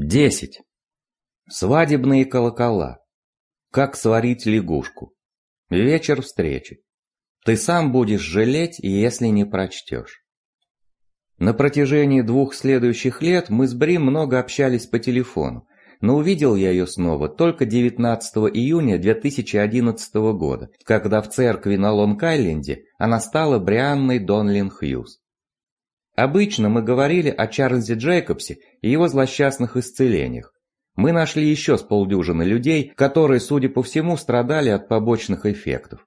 10. Свадебные колокола. Как сварить лягушку. Вечер встречи. Ты сам будешь жалеть, если не прочтешь. На протяжении 2 следующих лет мы с Бри много общались по телефону, но увидел я ее снова только 19 июня 2011 года, когда в церкви на Лонг-Айленде она стала Брианной Донлин Хьюз. Обычно мы говорили о Чарльзе Джейкобсе и его злосчастных исцелениях. Мы нашли еще с полдюжины людей, которые, судя по всему, страдали от побочных эффектов.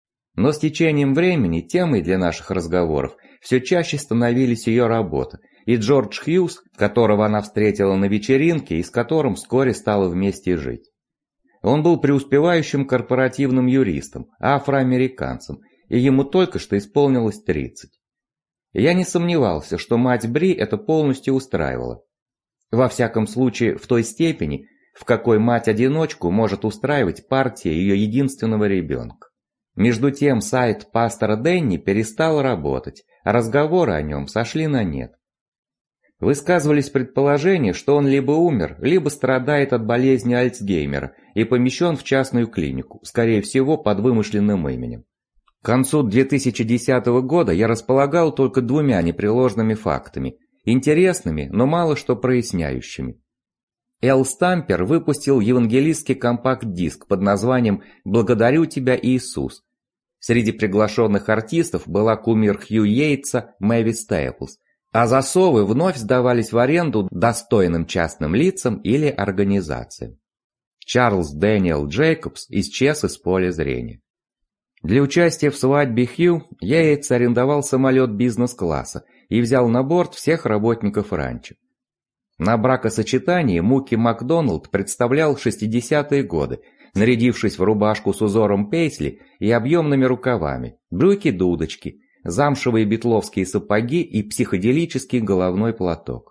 Но с течением времени темой для наших разговоров все чаще становились ее работа, и Джордж Хьюз, которого она встретила на вечеринке и с которым вскоре стала вместе жить. Он был преуспевающим корпоративным юристом, афроамериканцем, и ему только что исполнилось 30. Я не сомневался, что мать Бри это полностью устраивала. Во всяком случае, в той степени, в какой мать-одиночку может устраивать партия ее единственного ребенка. Между тем сайт пастора Дэнни перестал работать, а разговоры о нем сошли на нет. Высказывались предположения, что он либо умер, либо страдает от болезни Альцгеймера и помещен в частную клинику, скорее всего под вымышленным именем. К концу 2010 года я располагал только 2 непреложными фактами, интересными, но мало что проясняющими. Эл Стампер выпустил евангелистский компакт-диск под названием «Благодарю тебя, Иисус». Среди приглашенных артистов была кумир Хью Йейтса Мэвис Стейплс, а засовы вновь сдавались в аренду достойным частным лицам или организациям. Чарльз Дэниел Джейкобс исчез из поля зрения. Для участия в свадьбе Хью Йейтс арендовал самолет бизнес-класса и взял на борт всех работников ранчо. На бракосочетании Муки Макдоналд представлял 60-е годы, нарядившись в рубашку с узором пейсли и объемными рукавами, брюки-дудочки, замшевые битловские сапоги и психоделический головной платок.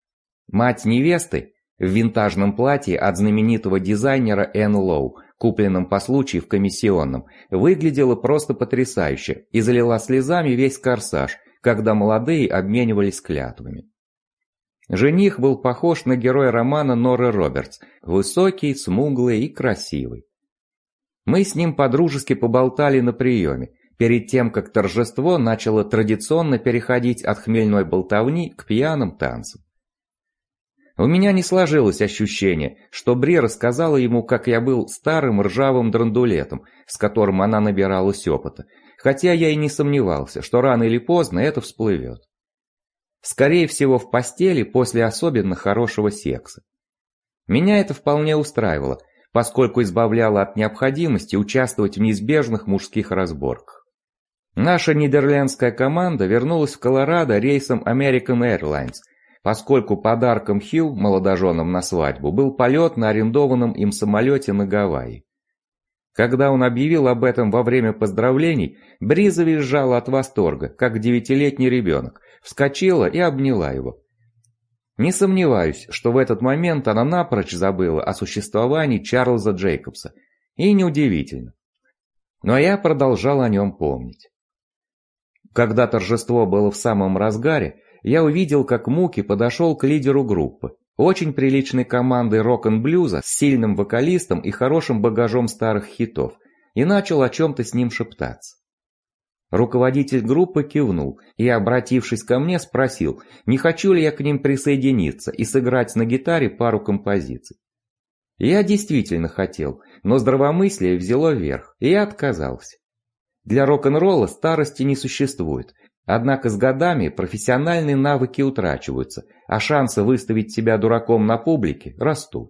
Мать невесты в винтажном платье от знаменитого дизайнера Энн Лоу, купленном по случаю в комиссионном, выглядела просто потрясающе и залила слезами весь корсаж, когда молодые обменивались клятвами. Жених был похож на героя романа Норы Робертс, высокий, смуглый и красивый. Мы с ним подружески поболтали на приеме, перед тем, как торжество начало традиционно переходить от хмельной болтовни к пьяным танцам. У меня не сложилось ощущение, что Бри рассказала ему, как я был старым ржавым драндулетом, с которым она набиралась опыта, хотя я и не сомневался, что рано или поздно это всплывет. Скорее всего, в постели после особенно хорошего секса. Меня это вполне устраивало, поскольку избавляло от необходимости участвовать в неизбежных мужских разборках. Наша нидерландская команда вернулась в Колорадо рейсом American Airlines, поскольку подарком Хью, молодоженам на свадьбу, был полет на арендованном им самолете на Гавайи. Когда он объявил об этом во время поздравлений, Бри завизжала от восторга, как 9-летний ребенок, вскочила и обняла его. Не сомневаюсь, что в этот момент она напрочь забыла о существовании Чарльза Джейкобса, и неудивительно. Но я продолжал о нем помнить. Когда торжество было в самом разгаре, я увидел, как Муки подошел к лидеру группы, очень приличной команды рок-н-блюза с сильным вокалистом и хорошим багажом старых хитов, и начал о чем-то с ним шептаться. Руководитель группы кивнул и, обратившись ко мне, спросил, не хочу ли я к ним присоединиться и сыграть на гитаре пару композиций. Я действительно хотел, но здравомыслие взяло верх, и я отказался. Для рок-н-ролла старости не существует, однако с годами профессиональные навыки утрачиваются, а шансы выставить себя дураком на публике растут.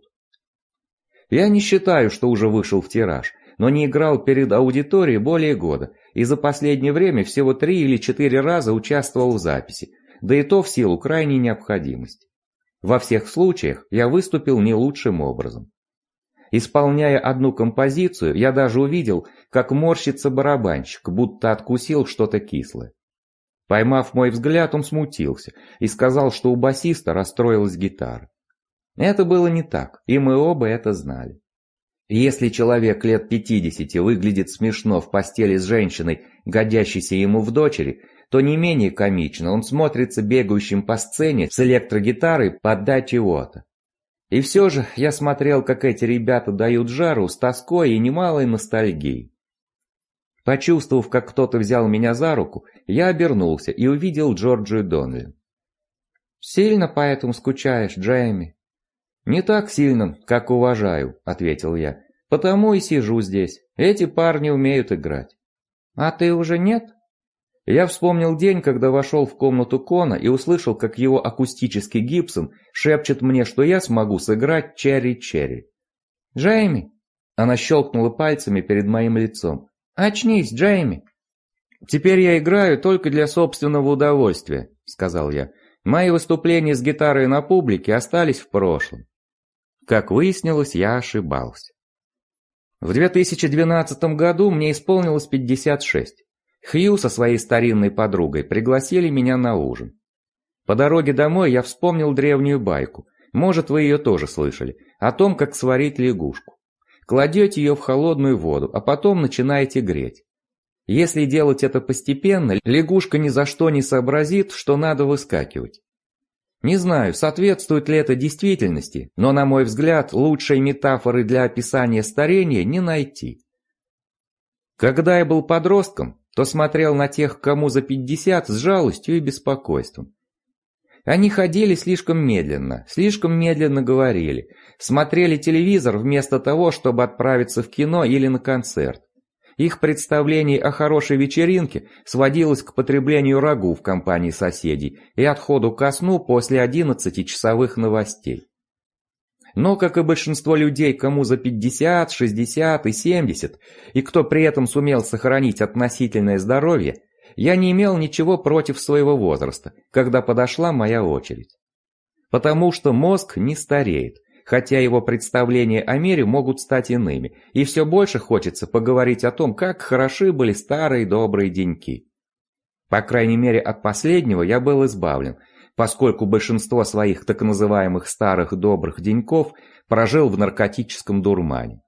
Я не считаю, что уже вышел в тираж, но не играл перед аудиторией более года, и за последнее время всего 3 или 4 раза участвовал в записи, да и то в силу крайней необходимости. Во всех случаях я выступил не лучшим образом. Исполняя одну композицию, я даже увидел, как морщится барабанщик, будто откусил что-то кислое. Поймав мой взгляд, он смутился и сказал, что у басиста расстроилась гитара. Это было не так, и мы оба это знали. Если человек лет 50 выглядит смешно в постели с женщиной, годящейся ему в дочери, то не менее комично он смотрится бегающим по сцене с электрогитарой под Дачи Уота. И все же я смотрел, как эти ребята дают жару с тоской и немалой ностальгией. Почувствовав, как кто-то взял меня за руку, я обернулся и увидел Джорджию Донлин. «Сильно поэтому скучаешь, Джейми?» «Не так сильно, как уважаю», — ответил я. «Потому и сижу здесь. Эти парни умеют играть». «А ты уже нет?» Я вспомнил день, когда вошел в комнату Кона и услышал, как его акустический Гибсон шепчет мне, что я смогу сыграть «Черри-черри». «Джейми!» Она щелкнула пальцами перед моим лицом. «Очнись, Джейми!» «Теперь я играю только для собственного удовольствия», — сказал я. «Мои выступления с гитарой на публике остались в прошлом». Как выяснилось, я ошибался. В 2012 году мне исполнилось 56. Хью со своей старинной подругой пригласили меня на ужин. По дороге домой я вспомнил древнюю байку, может, вы ее тоже слышали, о том, как сварить лягушку. Кладете ее в холодную воду, а потом начинаете греть. Если делать это постепенно, лягушка ни за что не сообразит, что надо выскакивать. Не знаю, соответствует ли это действительности, но, на мой взгляд, лучшей метафоры для описания старения не найти. Когда я был подростком, то смотрел на тех, кому за 50, с жалостью и беспокойством. Они ходили слишком медленно говорили, смотрели телевизор вместо того, чтобы отправиться в кино или на концерт. Их представление о хорошей вечеринке сводилось к потреблению рагу в компании соседей и отходу ко сну после 11-часовых новостей. Но, как и большинство людей, кому за 50, 60 и 70, и кто при этом сумел сохранить относительное здоровье, я не имел ничего против своего возраста, когда подошла моя очередь. Потому что мозг не стареет, хотя его представления о мире могут стать иными, и все больше хочется поговорить о том, как хороши были старые добрые деньки. По крайней мере, от последнего я был избавлен, поскольку большинство своих так называемых старых добрых деньков прожил в наркотическом дурмане.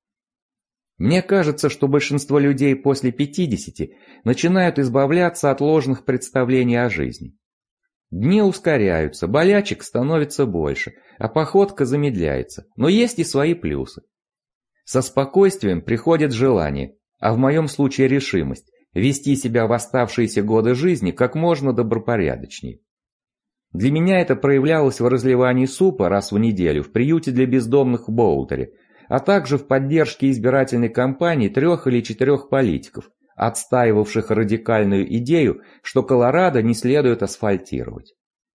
Мне кажется, что большинство людей после 50 начинают избавляться от ложных представлений о жизни. Дни ускоряются, болячек становится больше, а походка замедляется, но есть и свои плюсы. Со спокойствием приходит желание, а в моем случае решимость, вести себя в оставшиеся годы жизни как можно добропорядочнее. Для меня это проявлялось в разливании супа раз в неделю в приюте для бездомных в Боултере, а также в поддержке избирательной кампании 3 или 4 политиков, отстаивавших радикальную идею, что Колорадо не следует асфальтировать.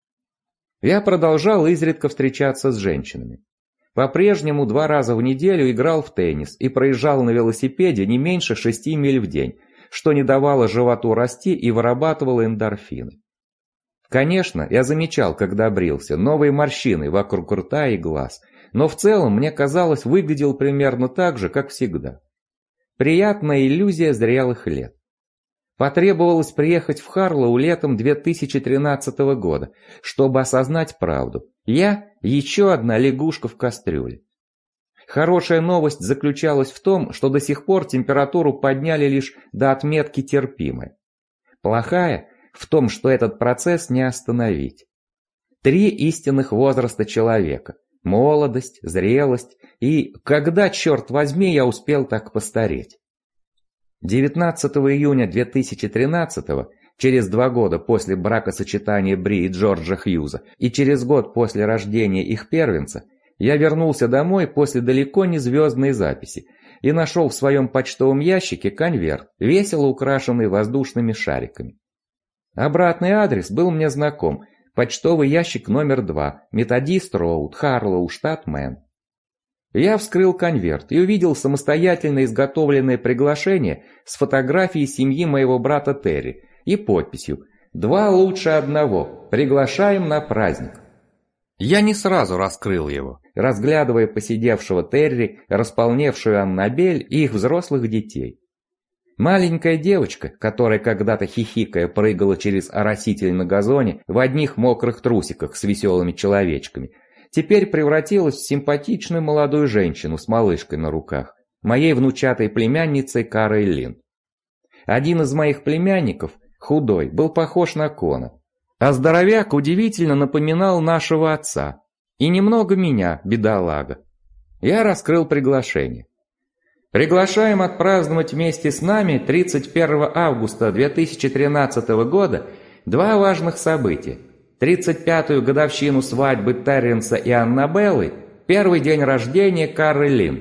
Я продолжал изредка встречаться с женщинами. По-прежнему 2 раза в неделю играл в теннис и проезжал на велосипеде не меньше 6 миль в день, что не давало животу расти и вырабатывало эндорфины. Конечно, я замечал, когда брился, новые морщины вокруг рта и глаз, но в целом, мне казалось, выглядел примерно так же, как всегда. Приятная иллюзия зрелых лет. Потребовалось приехать в Харлоу летом 2013 года, чтобы осознать правду. Я – еще одна лягушка в кастрюле. Хорошая новость заключалась в том, что до сих пор температуру подняли лишь до отметки терпимой. Плохая – в том, что этот процесс не остановить. 3 истинных возраста человека – молодость, зрелость и когда, черт возьми, я успел так постареть. 19 июня 2013, через 2 года после бракосочетания Бри и Джорджа Хьюза и через год после рождения их первенца, я вернулся домой после далеко не звездной записи и нашел в своем почтовом ящике конверт, весело украшенный воздушными шариками. Обратный адрес был мне знаком. Почтовый ящик номер 2, Методист Роуд, Харлоу, штат Мэн. Я вскрыл конверт и увидел самостоятельно изготовленное приглашение с фотографией семьи моего брата Терри и подписью «2 лучше одного. Приглашаем на праздник». Я не сразу раскрыл его, разглядывая посидевшего Терри, располневшую Аннабель и их взрослых детей. Маленькая девочка, которая когда-то хихикая прыгала через ороситель на газоне в одних мокрых трусиках с веселыми человечками, теперь превратилась в симпатичную молодую женщину с малышкой на руках, моей внучатой племянницей Карой Лин. Один из моих племянников, худой, был похож на Кона, а здоровяк удивительно напоминал нашего отца. И немного меня, бедолага. Я раскрыл приглашение. Приглашаем отпраздновать вместе с нами 31 августа 2013 года два важных события. 35-ю годовщину свадьбы Терренса и Аннабеллы, первый день рождения Кары Лин.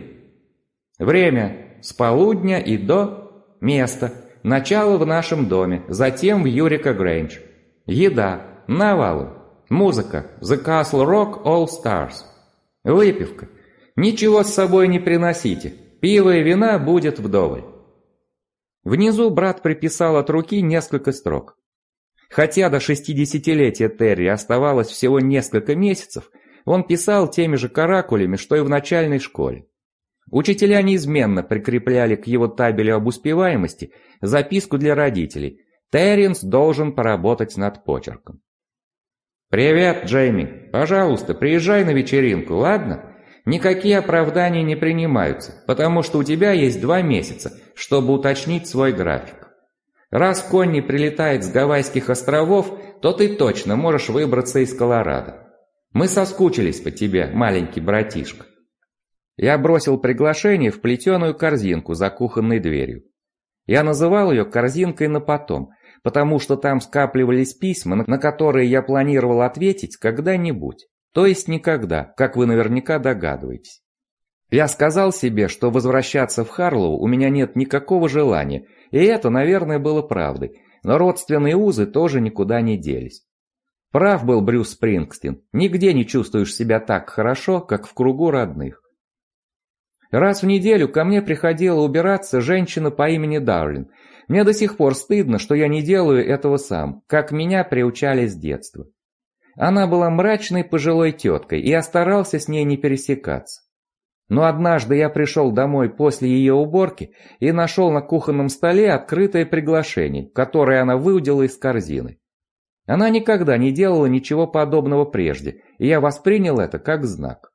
Время с полудня и до. Место начало в нашем доме, затем в Юрика Грэндж. Еда навалом. Музыка The Castle Rock All Stars. Выпивка. Ничего с собой не приносите. Пиво и вина будет вдоволь. Внизу брат приписал от руки несколько строк. Хотя до 60-летия Терри оставалось всего несколько месяцев, он писал теми же каракулями, что и в начальной школе. Учителя неизменно прикрепляли к его табелю об успеваемости записку для родителей: «Терренс должен поработать над почерком». «Привет, Джейми. Пожалуйста, приезжай на вечеринку, ладно? Никакие оправдания не принимаются, потому что у тебя есть 2 месяца, чтобы уточнить свой график. Раз Конни прилетает с Гавайских островов, то ты точно можешь выбраться из Колорадо. Мы соскучились по тебе, маленький братишка». Я бросил приглашение в плетеную корзинку за кухонной дверью. Я называл ее «корзинкой на потом», потому что там скапливались письма, на которые я планировал ответить когда-нибудь. То есть никогда, как вы наверняка догадываетесь. Я сказал себе, что возвращаться в Харлоу у меня нет никакого желания, и это, наверное, было правдой, но родственные узы тоже никуда не делись. Прав был Брюс Спрингстин, нигде не чувствуешь себя так хорошо, как в кругу родных. Раз в неделю ко мне приходила убираться женщина по имени Дарлин. Мне до сих пор стыдно, что я не делаю этого сам, как меня приучали с детства. Она была мрачной пожилой теткой, и я старался с ней не пересекаться. Но однажды я пришел домой после ее уборки и нашел на кухонном столе открытое приглашение, которое она выудила из корзины. Она никогда не делала ничего подобного прежде, и я воспринял это как знак.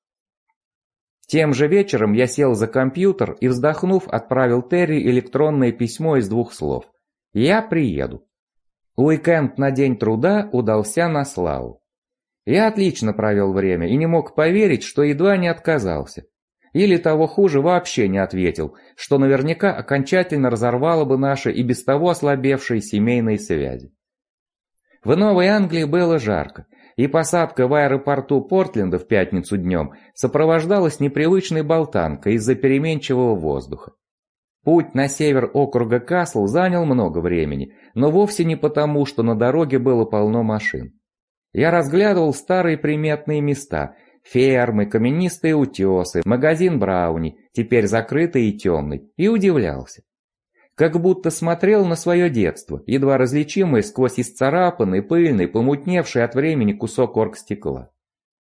Тем же вечером я сел за компьютер и, вздохнув, отправил Терри электронное письмо из 2 слов. «Я приеду». Уикенд на День труда удался на славу. Я отлично провел время и не мог поверить, что едва не отказался. Или того хуже, вообще не ответил, что наверняка окончательно разорвало бы наши и без того ослабевшие семейные связи. В Новой Англии было жарко, и посадка в аэропорту Портленда в пятницу днем сопровождалась непривычной болтанкой из-за переменчивого воздуха. Путь на север округа Касл занял много времени, но вовсе не потому, что на дороге было полно машин. Я разглядывал старые приметные места: фермы, каменистые утесы, магазин Брауни, теперь закрытый и темный, и удивлялся. Как будто смотрел на свое детство, едва различимое сквозь исцарапанный, пыльный, помутневший от времени кусок оргстекла.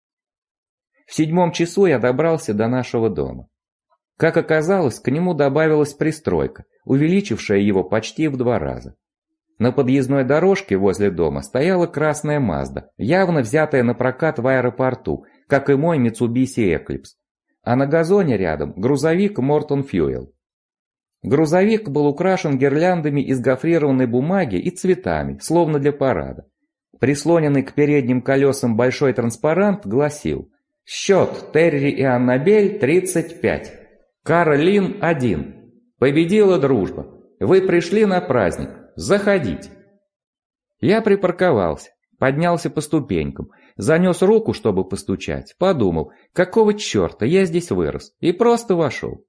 В 7 часу я добрался до нашего дома. Как оказалось, к нему добавилась пристройка, увеличившая его почти в 2 раза. На подъездной дорожке возле дома стояла красная Мазда, явно взятая на прокат в аэропорту, как и мой Mitsubishi Eclipse. А на газоне рядом грузовик Morton Fuel. Грузовик был украшен гирляндами из гофрированной бумаги и цветами, словно для парада. Прислоненный к передним колесам большой транспарант гласил: «Счет Терри и Аннабель 35. Кара Лин 1. Победила дружба. Вы пришли на праздник. Заходите». Я припарковался, поднялся по ступенькам, занес руку, чтобы постучать, подумал, какого черта я здесь вырос, и просто вошел.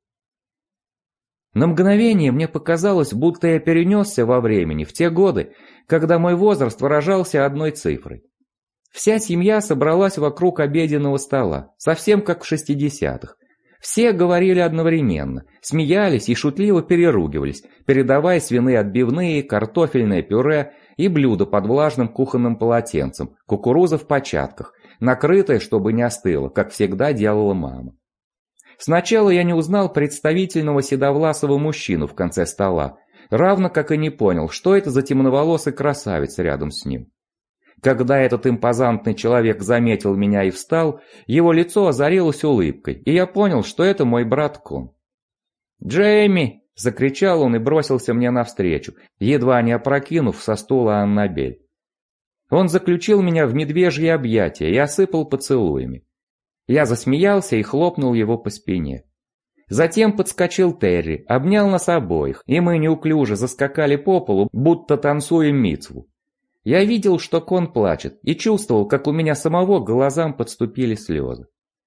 На мгновение мне показалось, будто я перенесся во времени, в те годы, когда мой возраст выражался одной цифрой. Вся семья собралась вокруг обеденного стола, совсем как в 60-х. Все говорили одновременно, смеялись и шутливо переругивались, передавая свиные отбивные, картофельное пюре и блюда под влажным кухонным полотенцем, кукуруза в початках, накрытая, чтобы не остыла, как всегда делала мама. Сначала я не узнал представительного седовласого мужчину в конце стола, равно как и не понял, что это за темноволосый красавец рядом с ним. Когда этот импозантный человек заметил меня и встал, его лицо озарилось улыбкой, и я понял, что это мой брат Кон. «Джейми!» — закричал он и бросился мне навстречу, едва не опрокинув со стула Аннабель. Он заключил меня в медвежье объятия и осыпал поцелуями. Я засмеялся и хлопнул его по спине. Затем подскочил Терри, обнял нас обоих, и мы неуклюже заскакали по полу, будто танцуем мицву. Я видел, что Кон плачет, и чувствовал, как у меня самого к глазам подступили слезы.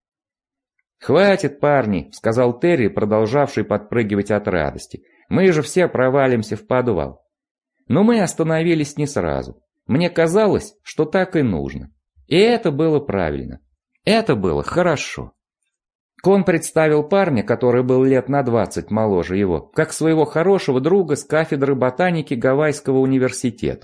«Хватит, парни», — сказал Терри, продолжавший подпрыгивать от радости. «Мы же все провалимся в подвал». Но мы остановились не сразу. Мне казалось, что так и нужно. И это было правильно. Это было хорошо. Кон представил парня, который был лет на 20 моложе его, как своего хорошего друга с кафедры ботаники Гавайского университета.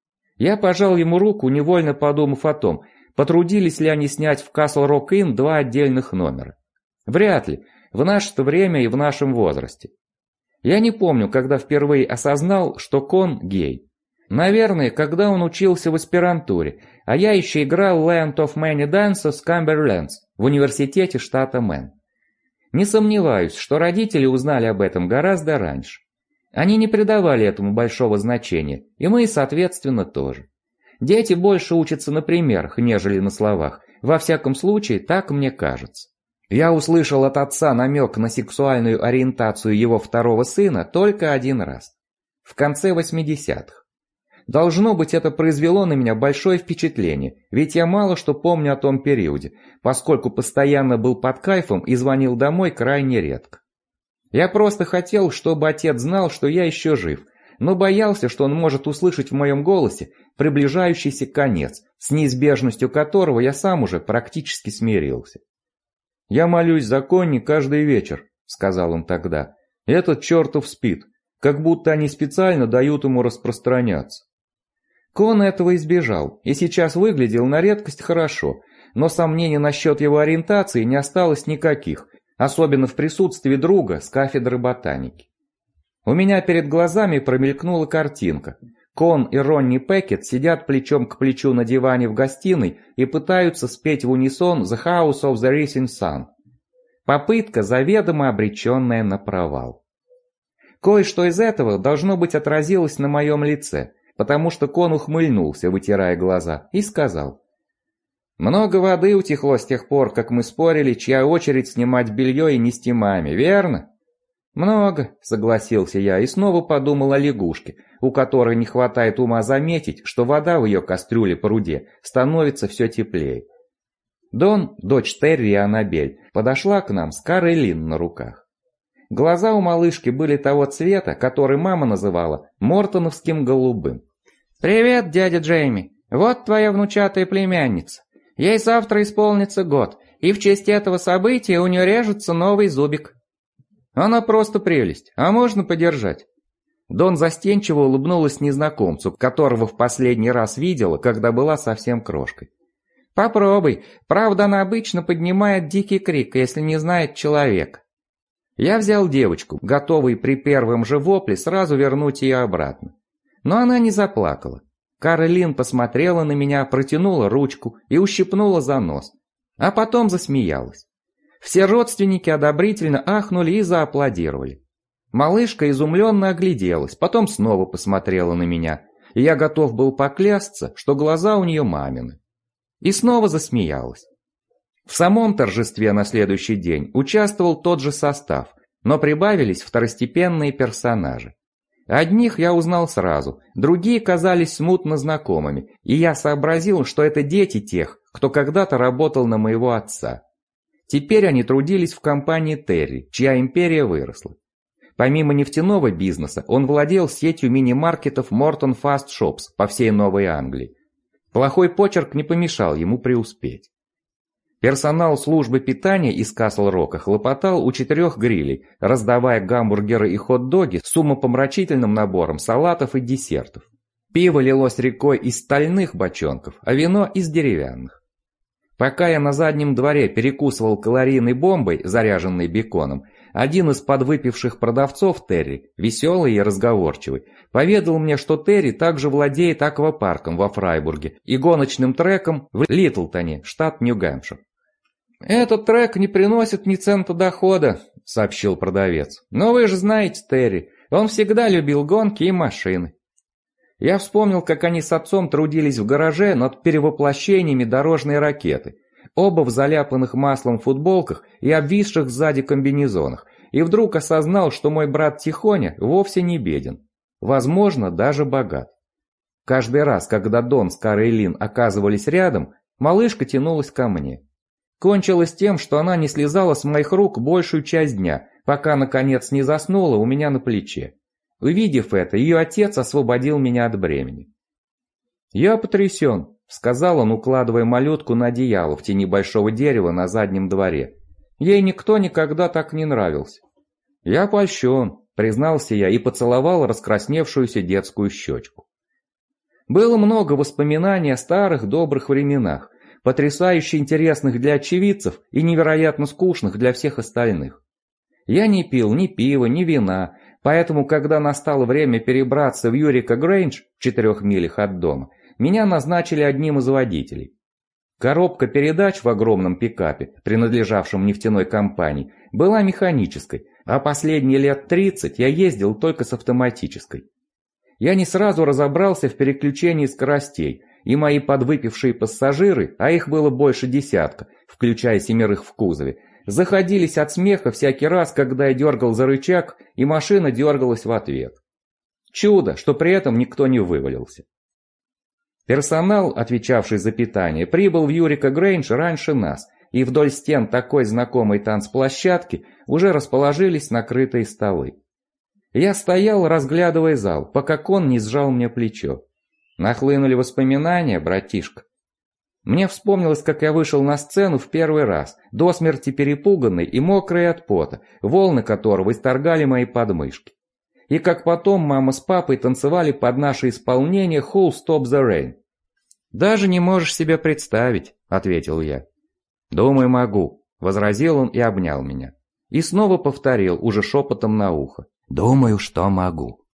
Я пожал ему руку, невольно подумав о том, потрудились ли они снять в Castle Rock Inn 2 отдельных номера. Вряд ли, в наше-то время и в нашем возрасте. Я не помню, когда впервые осознал, что Кон гей. Наверное, когда он учился в аспирантуре, а я еще играл Land of Many Dances Cumberlands в университете штата Мэн. Не сомневаюсь, что родители узнали об этом гораздо раньше. Они не придавали этому большого значения, и мы, соответственно, тоже. Дети больше учатся на примерах, нежели на словах. Во всяком случае, так мне кажется. Я услышал от отца намек на сексуальную ориентацию его второго сына только один раз. В конце 80-х. Должно быть, это произвело на меня большое впечатление, ведь я мало что помню о том периоде, поскольку постоянно был под кайфом и звонил домой крайне редко. Я просто хотел, чтобы отец знал, что я еще жив, но боялся, что он может услышать в моем голосе приближающийся конец, с неизбежностью которого я сам уже практически смирился. «Я молюсь за Конни каждый вечер», — сказал он тогда. «Этот чертов спит, как будто они специально дают ему распространяться». Кон этого избежал, и сейчас выглядел на редкость хорошо, но сомнений насчет его ориентации не осталось никаких, особенно в присутствии друга с кафедры ботаники. У меня перед глазами промелькнула картинка. Кон и Ронни Пекет сидят плечом к плечу на диване в гостиной и пытаются спеть в унисон «The House of the Rising Sun». Попытка, заведомо обреченная на провал. Кое-что из этого должно быть отразилось на моем лице, потому что Кон ухмыльнулся, вытирая глаза, и сказал: «Много воды утекло с тех пор, как мы спорили, чья очередь снимать белье и нести маме, верно?» «Много», — согласился я и снова подумал о лягушке, у которой не хватает ума заметить, что вода в ее кастрюле по руде становится все теплее. Дон, дочь Терри и Аннабель, подошла к нам с Карой Лин на руках. Глаза у малышки были того цвета, который мама называла мортоновским голубым. «Привет, дядя Джейми, вот твоя внучатая племянница. Ей завтра исполнится год, и в честь этого события у нее режется новый зубик». «Она просто прелесть, а можно подержать?» Дон застенчиво улыбнулась незнакомцу, которого в последний раз видела, когда была совсем крошкой. «Попробуй, правда она обычно поднимает дикий крик, если не знает человека». Я взял девочку, готовый при первом же вопле сразу вернуть ее обратно. Но она не заплакала. Каролин посмотрела на меня, протянула ручку и ущипнула за нос, а потом засмеялась. Все родственники одобрительно ахнули и зааплодировали. Малышка изумленно огляделась, потом снова посмотрела на меня, и я готов был поклясться, что глаза у нее мамины. И снова засмеялась. В самом торжестве на следующий день участвовал тот же состав, но прибавились второстепенные персонажи. Одних я узнал сразу, другие казались смутно знакомыми, и я сообразил, что это дети тех, кто когда-то работал на моего отца. Теперь они трудились в компании Терри, чья империя выросла. Помимо нефтяного бизнеса, он владел сетью мини-маркетов Morton Fast Shops по всей Новой Англии. Плохой почерк не помешал ему преуспеть. Персонал службы питания из Касл-Рока хлопотал у 4 грилей, раздавая гамбургеры и хот-доги с умопомрачительным набором салатов и десертов. Пиво лилось рекой из стальных бочонков, а вино из деревянных. Пока я на заднем дворе перекусывал калорийной бомбой, заряженной беконом, один из подвыпивших продавцов Терри, веселый и разговорчивый, поведал мне, что Терри также владеет аквапарком во Фрайбурге и гоночным треком в Литлтоне, штат Нью-Гэмпшир. «Этот трек не приносит ни цента дохода», — сообщил продавец. «Но вы же знаете Терри, он всегда любил гонки и машины». Я вспомнил, как они с отцом трудились в гараже над перевоплощениями дорожной ракеты, Оба в заляпанных маслом футболках и обвисших сзади комбинезонах, и вдруг осознал, что мой брат Тихоня вовсе не беден. Возможно, даже богат. Каждый раз, когда Дон с Карой Лин оказывались рядом, малышка тянулась ко мне. Кончилось тем, что она не слезала с моих рук большую часть дня, пока, наконец, не заснула у меня на плече. Увидев это, ее отец освободил меня от бремени. «Я потрясен», — сказал он, укладывая малютку на одеяло в тени большого дерева на заднем дворе. «Ей никто никогда так не нравился». «Я польщен», — признался я и поцеловал раскрасневшуюся детскую щечку. Было много воспоминаний о старых добрых временах, потрясающе интересных для очевидцев и невероятно скучных для всех остальных. Я не пил ни пива, ни вина, поэтому, когда настало время перебраться в Юрика Грейндж в 4 милях от дома, меня назначили одним из водителей. Коробка передач в огромном пикапе, принадлежавшем нефтяной компании, была механической, а последние лет 30 я ездил только с автоматической. Я не сразу разобрался в переключении скоростей, и мои подвыпившие пассажиры, а их было больше десятка, включая 7 в кузове, заходились от смеха всякий раз, когда я дергал за рычаг, и машина дергалась в ответ. Чудо, что при этом никто не вывалился. Персонал, отвечавший за питание, прибыл в Юрика Грейндж раньше нас, и вдоль стен такой знакомой танцплощадки уже расположились накрытые столы. Я стоял, разглядывая зал, пока Кон не сжал мне плечо. Нахлынули воспоминания, братишка. Мне вспомнилось, как я вышел на сцену в первый раз, до смерти перепуганный и мокрый от пота, волны которого исторгали мои подмышки. И как потом мама с папой танцевали под наше исполнение «Who'll Stop the Rain». «Даже не можешь себе представить», — ответил я. «Думаю, могу», — возразил он и обнял меня. И снова повторил, уже шепотом на ухо. «Думаю, что могу».